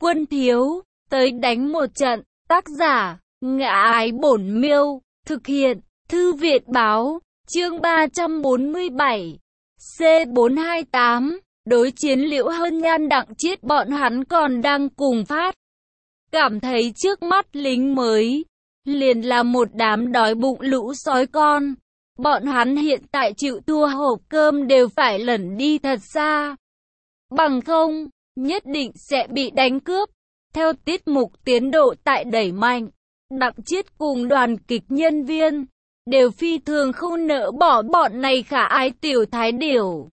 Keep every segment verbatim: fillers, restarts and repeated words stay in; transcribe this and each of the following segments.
Quân thiếu, tới đánh một trận. Tác giả, Ngã Ái Bổn Miêu. Thực hiện, Thư Viện Báo. Chương ba trăm bốn mươi bảy. C bốn hai tám. Đối chiến Liễu Hân Nhan Đặng Chiết bọn hắn còn đang cùng phát. Cảm thấy trước mắt lính mới, liền là một đám đói bụng lũ sói con. Bọn hắn hiện tại chịu thua hộp cơm đều phải lẩn đi thật xa. Bằng không, nhất định sẽ bị đánh cướp. Theo tiết mục tiến độ tại đẩy mạnh, Đặng Chiết cùng đoàn kịch nhân viên đều phi thường không nỡ bỏ bọn này khả ái tiểu thái điểu.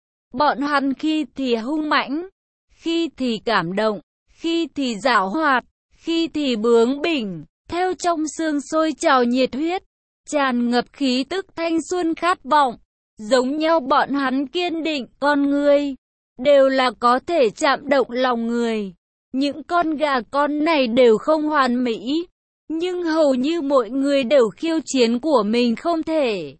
Bọn hắn khi thì hung mãnh, khi thì cảm động, khi thì giảo hoạt, khi thì bướng bỉnh, theo trong xương sôi trào nhiệt huyết, tràn ngập khí tức thanh xuân khát vọng. Giống nhau bọn hắn kiên định con người, đều là có thể chạm động lòng người. Những con gà con này đều không hoàn mỹ, nhưng hầu như mọi người đều khiêu chiến của mình không thể.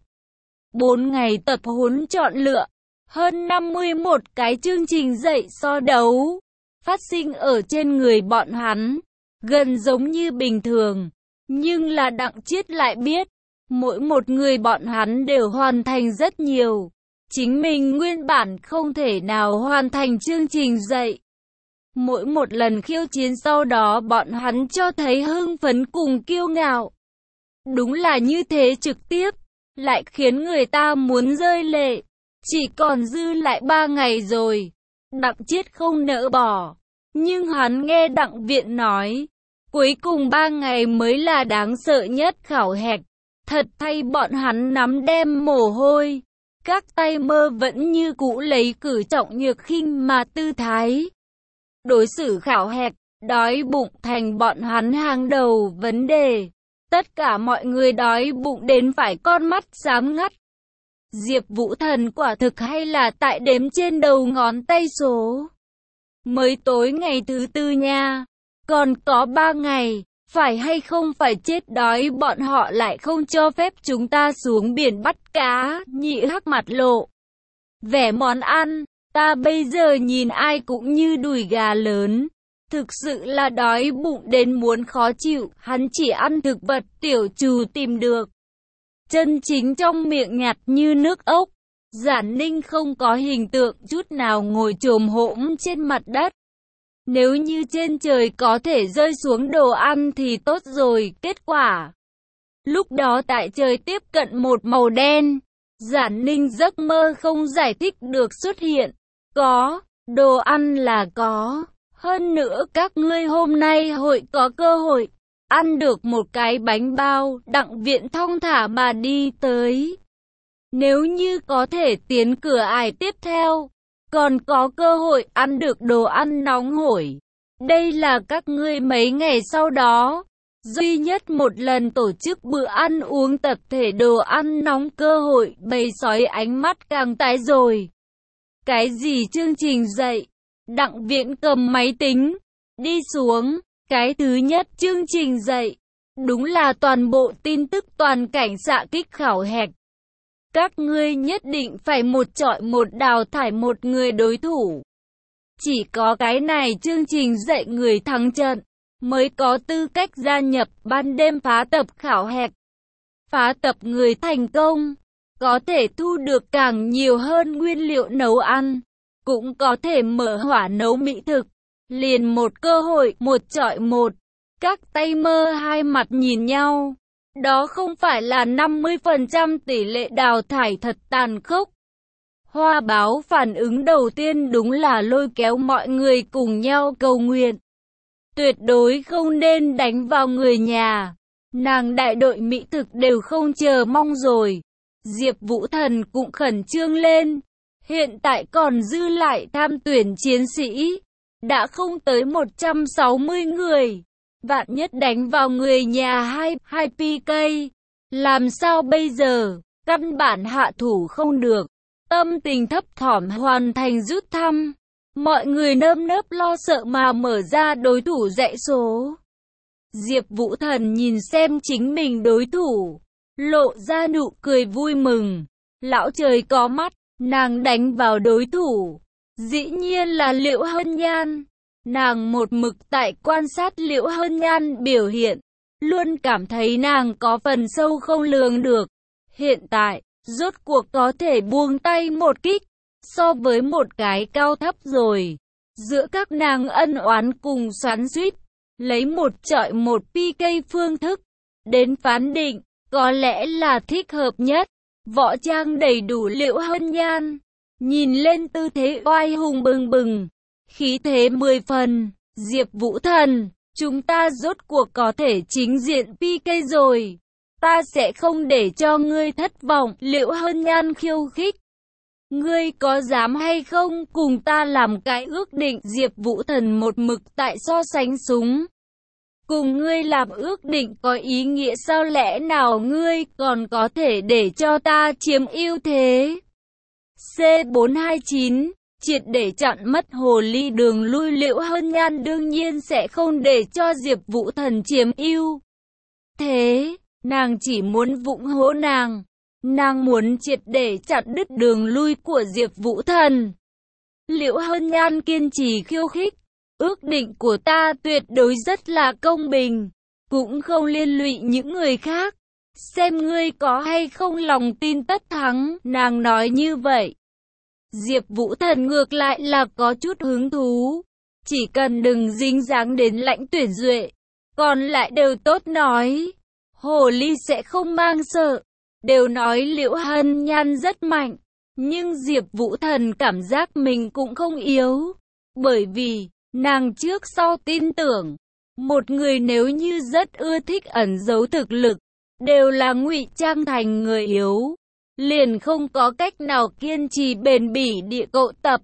Bốn ngày tập huấn chọn lựa, hơn năm mươi mốt cái chương trình dạy so đấu, phát sinh ở trên người bọn hắn, gần giống như bình thường. Nhưng là Đặng Chiết lại biết, mỗi một người bọn hắn đều hoàn thành rất nhiều. Chính mình nguyên bản không thể nào hoàn thành chương trình dạy. Mỗi một lần khiêu chiến sau đó bọn hắn cho thấy hưng phấn cùng kiêu ngạo. Đúng là như thế trực tiếp, lại khiến người ta muốn rơi lệ. Chỉ còn dư lại ba ngày rồi. Đặng Chiết không nỡ bỏ. Nhưng hắn nghe Đặng Viện nói, cuối cùng ba ngày mới là đáng sợ nhất khảo hạch. Thật thay bọn hắn nắm đem mồ hôi. Các tay mơ vẫn như cũ lấy cử trọng nhược khinh mà tư thái. Đối xử khảo hạch, đói bụng thành bọn hắn hàng đầu vấn đề. Tất cả mọi người đói bụng đến phải con mắt xám ngắt. Diệp Vũ Thần quả thực hay là tại đếm trên đầu ngón tay số. Mới tối ngày thứ tư nha, còn có ba ngày, phải hay không phải chết đói bọn họ lại không cho phép chúng ta xuống biển bắt cá. Nhị Hắc mặt lộ vẻ món ăn, ta bây giờ nhìn ai cũng như đùi gà lớn. Thực sự là đói bụng đến muốn khó chịu, hắn chỉ ăn thực vật tiểu trù tìm được. Chân chính trong miệng nhạt như nước ốc. Giản Ninh không có hình tượng chút nào ngồi chồm hổm trên mặt đất. Nếu như trên trời có thể rơi xuống đồ ăn thì tốt rồi. Kết quả, lúc đó tại trời tiếp cận một màu đen. Giản Ninh giấc mơ không giải thích được xuất hiện. Có, đồ ăn là có. Hơn nữa các ngươi hôm nay hội có cơ hội ăn được một cái bánh bao. Đặng Viện thong thả mà đi tới. Nếu như có thể tiến cửa ải tiếp theo, còn có cơ hội ăn được đồ ăn nóng hổi. Đây là các ngươi mấy ngày sau đó duy nhất một lần tổ chức bữa ăn uống tập thể đồ ăn nóng cơ hội. Bầy sói ánh mắt càng tái rồi. Cái gì chương trình dạy? Đặng Viện cầm máy tính, đi xuống. Cái thứ nhất chương trình dạy, đúng là toàn bộ tin tức toàn cảnh xạ kích khảo hạch. Các ngươi nhất định phải một chọi một đào thải một người đối thủ. Chỉ có cái này chương trình dạy người thắng trận, mới có tư cách gia nhập ban đêm phá tập khảo hạch. Phá tập người thành công, có thể thu được càng nhiều hơn nguyên liệu nấu ăn, cũng có thể mở hỏa nấu mỹ thực. Liền một cơ hội một chọi một. Các tay mơ hai mặt nhìn nhau. Đó không phải là năm mươi phần trăm tỷ lệ đào thải thật tàn khốc. Hoa Báo phản ứng đầu tiên đúng là lôi kéo mọi người cùng nhau cầu nguyện. Tuyệt đối không nên đánh vào người nhà. Nàng đại đội mỹ thực đều không chờ mong rồi. Diệp Vũ Thần cũng khẩn trương lên. Hiện tại còn dư lại tham tuyển chiến sĩ. Đã không tới một trăm sáu mươi người. Vạn nhất đánh vào người nhà hai, hai pê ca. Làm sao bây giờ? Căn bản hạ thủ không được. Tâm tình thấp thỏm hoàn thành rút thăm. Mọi người nơm nớp lo sợ mà mở ra đối thủ dãy số. Diệp Vũ Thần nhìn xem chính mình đối thủ, lộ ra nụ cười vui mừng. Lão trời có mắt, nàng đánh vào đối thủ. Dĩ nhiên là Liễu Hân Nhan. Nàng một mực tại quan sát Liễu Hân Nhan biểu hiện, luôn cảm thấy nàng có phần sâu không lường được. Hiện tại, rốt cuộc có thể buông tay một kích, so với một cái cao thấp rồi. Giữa các nàng ân oán cùng xoắn xuýt, lấy một chọi một pê ca phương thức, đến phán định, có lẽ là thích hợp nhất. Võ trang đầy đủ Liễu Hân Nhan, nhìn lên tư thế oai hùng bừng bừng, khí thế mười phần. Diệp Vũ Thần, chúng ta rốt cuộc có thể chính diện pê ca rồi. Ta sẽ không để cho ngươi thất vọng. Liễu Hân Nhan khiêu khích. Ngươi có dám hay không cùng ta làm cái ước định? Diệp Vũ Thần một mực tại so sánh súng. Cùng ngươi làm ước định có ý nghĩa sao? Lẽ nào ngươi còn có thể để cho ta chiếm ưu thế? C bốn hai chín, triệt để chặn mất hồ ly đường lui. Liễu Hân Nhan đương nhiên sẽ không để cho Diệp Vũ Thần chiếm ưu thế. Nàng chỉ muốn vụng hỗ nàng. Nàng muốn triệt để chặn đứt đường lui của Diệp Vũ Thần. Liễu Hân Nhan kiên trì khiêu khích. Ước định của ta tuyệt đối rất là công bình, cũng không liên lụy những người khác. Xem ngươi có hay không lòng tin tất thắng. Nàng nói như vậy. Diệp Vũ Thần ngược lại là có chút hứng thú. Chỉ cần đừng dính dáng đến Lãnh Tuyển Duệ, còn lại đều tốt nói. Hồ ly sẽ không mang sợ. Đều nói Liễu Hân Nhan rất mạnh, nhưng Diệp Vũ Thần cảm giác mình cũng không yếu. Bởi vì, nàng trước sau tin tưởng, một người nếu như rất ưa thích ẩn giấu thực lực, đều là ngụy trang thành người yếu, liền không có cách nào kiên trì bền bỉ địa cậu tập,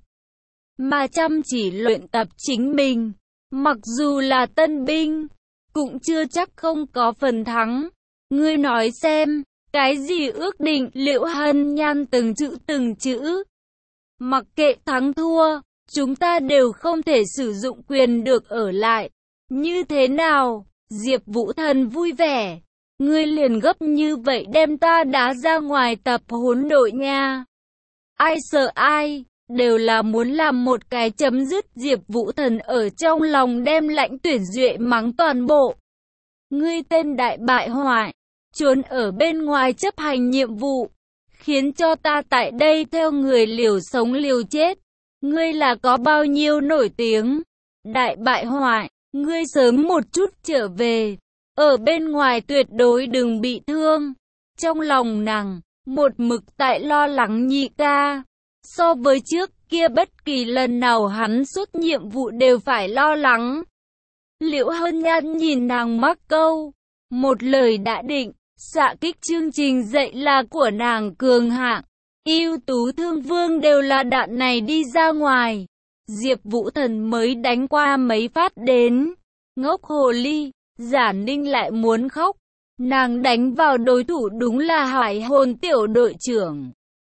mà chăm chỉ luyện tập chính mình. Mặc dù là tân binh, cũng chưa chắc không có phần thắng. Ngươi nói xem, cái gì ước định? Liễu Hân Nhan từng chữ từng chữ. Mặc kệ thắng thua, chúng ta đều không thể sử dụng quyền được ở lại. Như thế nào? Diệp Vũ Thần vui vẻ. Ngươi liền gấp như vậy đem ta đá ra ngoài tập huấn đội nha. Ai sợ ai, đều là muốn làm một cái chấm dứt. Diệp Vũ Thần ở trong lòng đem Lãnh Tuyển Duệ mắng toàn bộ. Ngươi tên đại bại hoại, trốn ở bên ngoài chấp hành nhiệm vụ, khiến cho ta tại đây theo người liều sống liều chết. Ngươi là có bao nhiêu nổi tiếng? Đại bại hoại, ngươi sớm một chút trở về, ở bên ngoài tuyệt đối đừng bị thương. Trong lòng nàng, một mực tại lo lắng nhị ca. So với trước kia bất kỳ lần nào hắn xuất nhiệm vụ đều phải lo lắng. Liễu Hân Nhan nhìn nàng mắc câu, một lời đã định. Xạ kích chương trình dạy là của nàng cường hạng, ưu tú thương vương đều là đạn này đi ra ngoài. Diệp Vũ Thần mới đánh qua mấy phát đến. Ngốc hồ ly, Giả Ninh lại muốn khóc. Nàng đánh vào đối thủ đúng là hải hồn tiểu đội trưởng.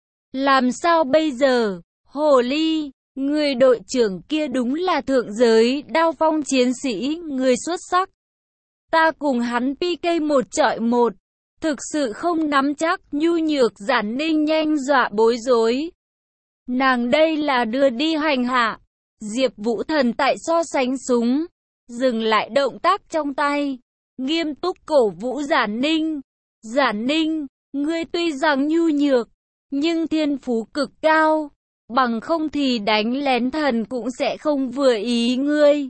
Làm sao bây giờ? Hồ ly, người đội trưởng kia đúng là thượng giới đao phong chiến sĩ, người xuất sắc. Ta cùng hắn pê ca một chọi một. Thực sự không nắm chắc. Nhu nhược Giả Ninh nhanh dọa bối rối. Nàng đây là đưa đi hành hạ. Diệp Vũ Thần tại so sánh súng, dừng lại động tác trong tay, nghiêm túc cổ vũ Giả Ninh. Giả Ninh, ngươi tuy rằng nhu nhược, nhưng thiên phú cực cao, bằng không thì đánh lén thần cũng sẽ không vừa ý ngươi.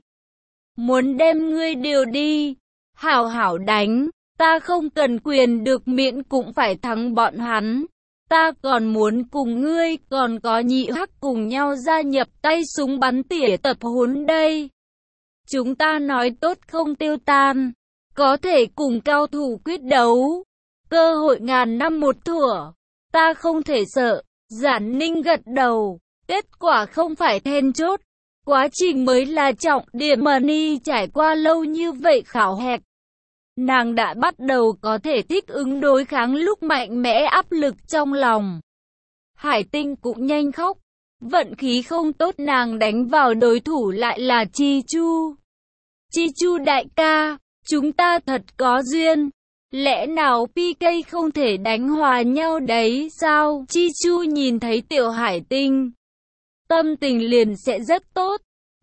Muốn đem ngươi điều đi, hảo hảo đánh. Ta không cần quyền được miễn cũng phải thắng bọn hắn. Ta còn muốn cùng ngươi còn có nhị hắc cùng nhau gia nhập tay súng bắn tỉa tập huấn đây. Chúng ta nói tốt không tiêu tan, có thể cùng cao thủ quyết đấu. Cơ hội ngàn năm một thủa, ta không thể sợ. Giả Ninh gật đầu, kết quả không phải then chốt, quá trình mới là trọng điểm. Money trải qua lâu như vậy khảo hạch, nàng đã bắt đầu có thể thích ứng đối kháng lúc mạnh mẽ áp lực trong lòng. Hải Tinh cũng nhanh khóc, vận khí không tốt nàng đánh vào đối thủ lại là Chi Chu. Chi Chu đại ca, chúng ta thật có duyên, lẽ nào pê ca không thể đánh hòa nhau đấy sao? Chi Chu nhìn thấy Tiểu Hải Tinh, tâm tình liền sẽ rất tốt.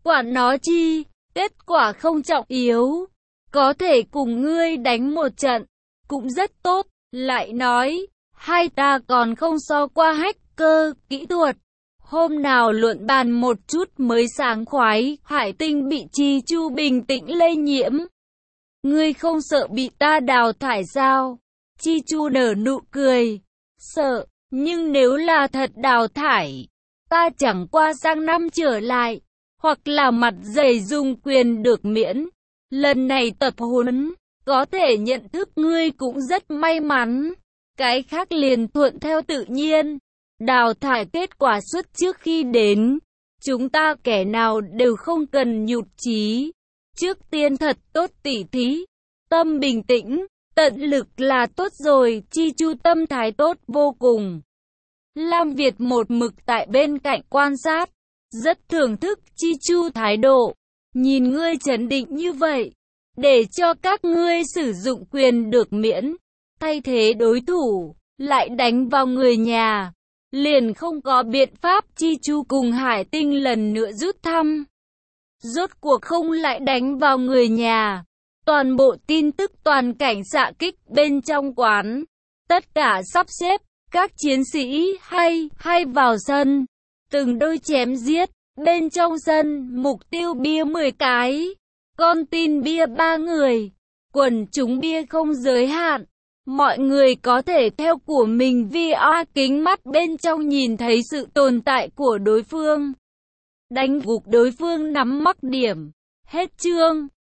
Quản nó chi, kết quả không trọng yếu. Có thể cùng ngươi đánh một trận, cũng rất tốt. Lại nói, hai ta còn không so qua hacker, kỹ thuật. Hôm nào luận bàn một chút mới sáng khoái. Hải Tinh bị Chi Chu bình tĩnh lây nhiễm. Ngươi không sợ bị ta đào thải sao? Chi Chu nở nụ cười. Sợ, nhưng nếu là thật đào thải, ta chẳng qua sang năm trở lại, hoặc là mặt dày dùng quyền được miễn. Lần này tập huấn, có thể nhận thức ngươi cũng rất may mắn. Cái khác liền thuận theo tự nhiên. Đào thải kết quả xuất trước khi đến. Chúng ta kẻ nào đều không cần nhụt chí. Trước tiên thật tốt tỉ thí. Tâm bình tĩnh, tận lực là tốt rồi. Chi Chu tâm thái tốt vô cùng. Lam Việt một mực tại bên cạnh quan sát. Rất thưởng thức Chi Chu thái độ. Nhìn ngươi trấn định như vậy, để cho các ngươi sử dụng quyền được miễn, thay thế đối thủ, lại đánh vào người nhà, liền không có biện pháp. Chi Chu cùng Hải Tinh lần nữa rút thăm. Rốt cuộc không lại đánh vào người nhà. Toàn bộ tin tức toàn cảnh xạ kích bên trong quán. Tất cả sắp xếp, các chiến sĩ hay, hay vào sân. Từng đôi chém giết, bên trong sân, mục tiêu bia mười cái. Con tin bia ba người. Quần chúng bia không giới hạn. Mọi người có thể theo của mình via kính mắt bên trong nhìn thấy sự tồn tại của đối phương. Đánh gục đối phương nắm mắc điểm. Hết chương.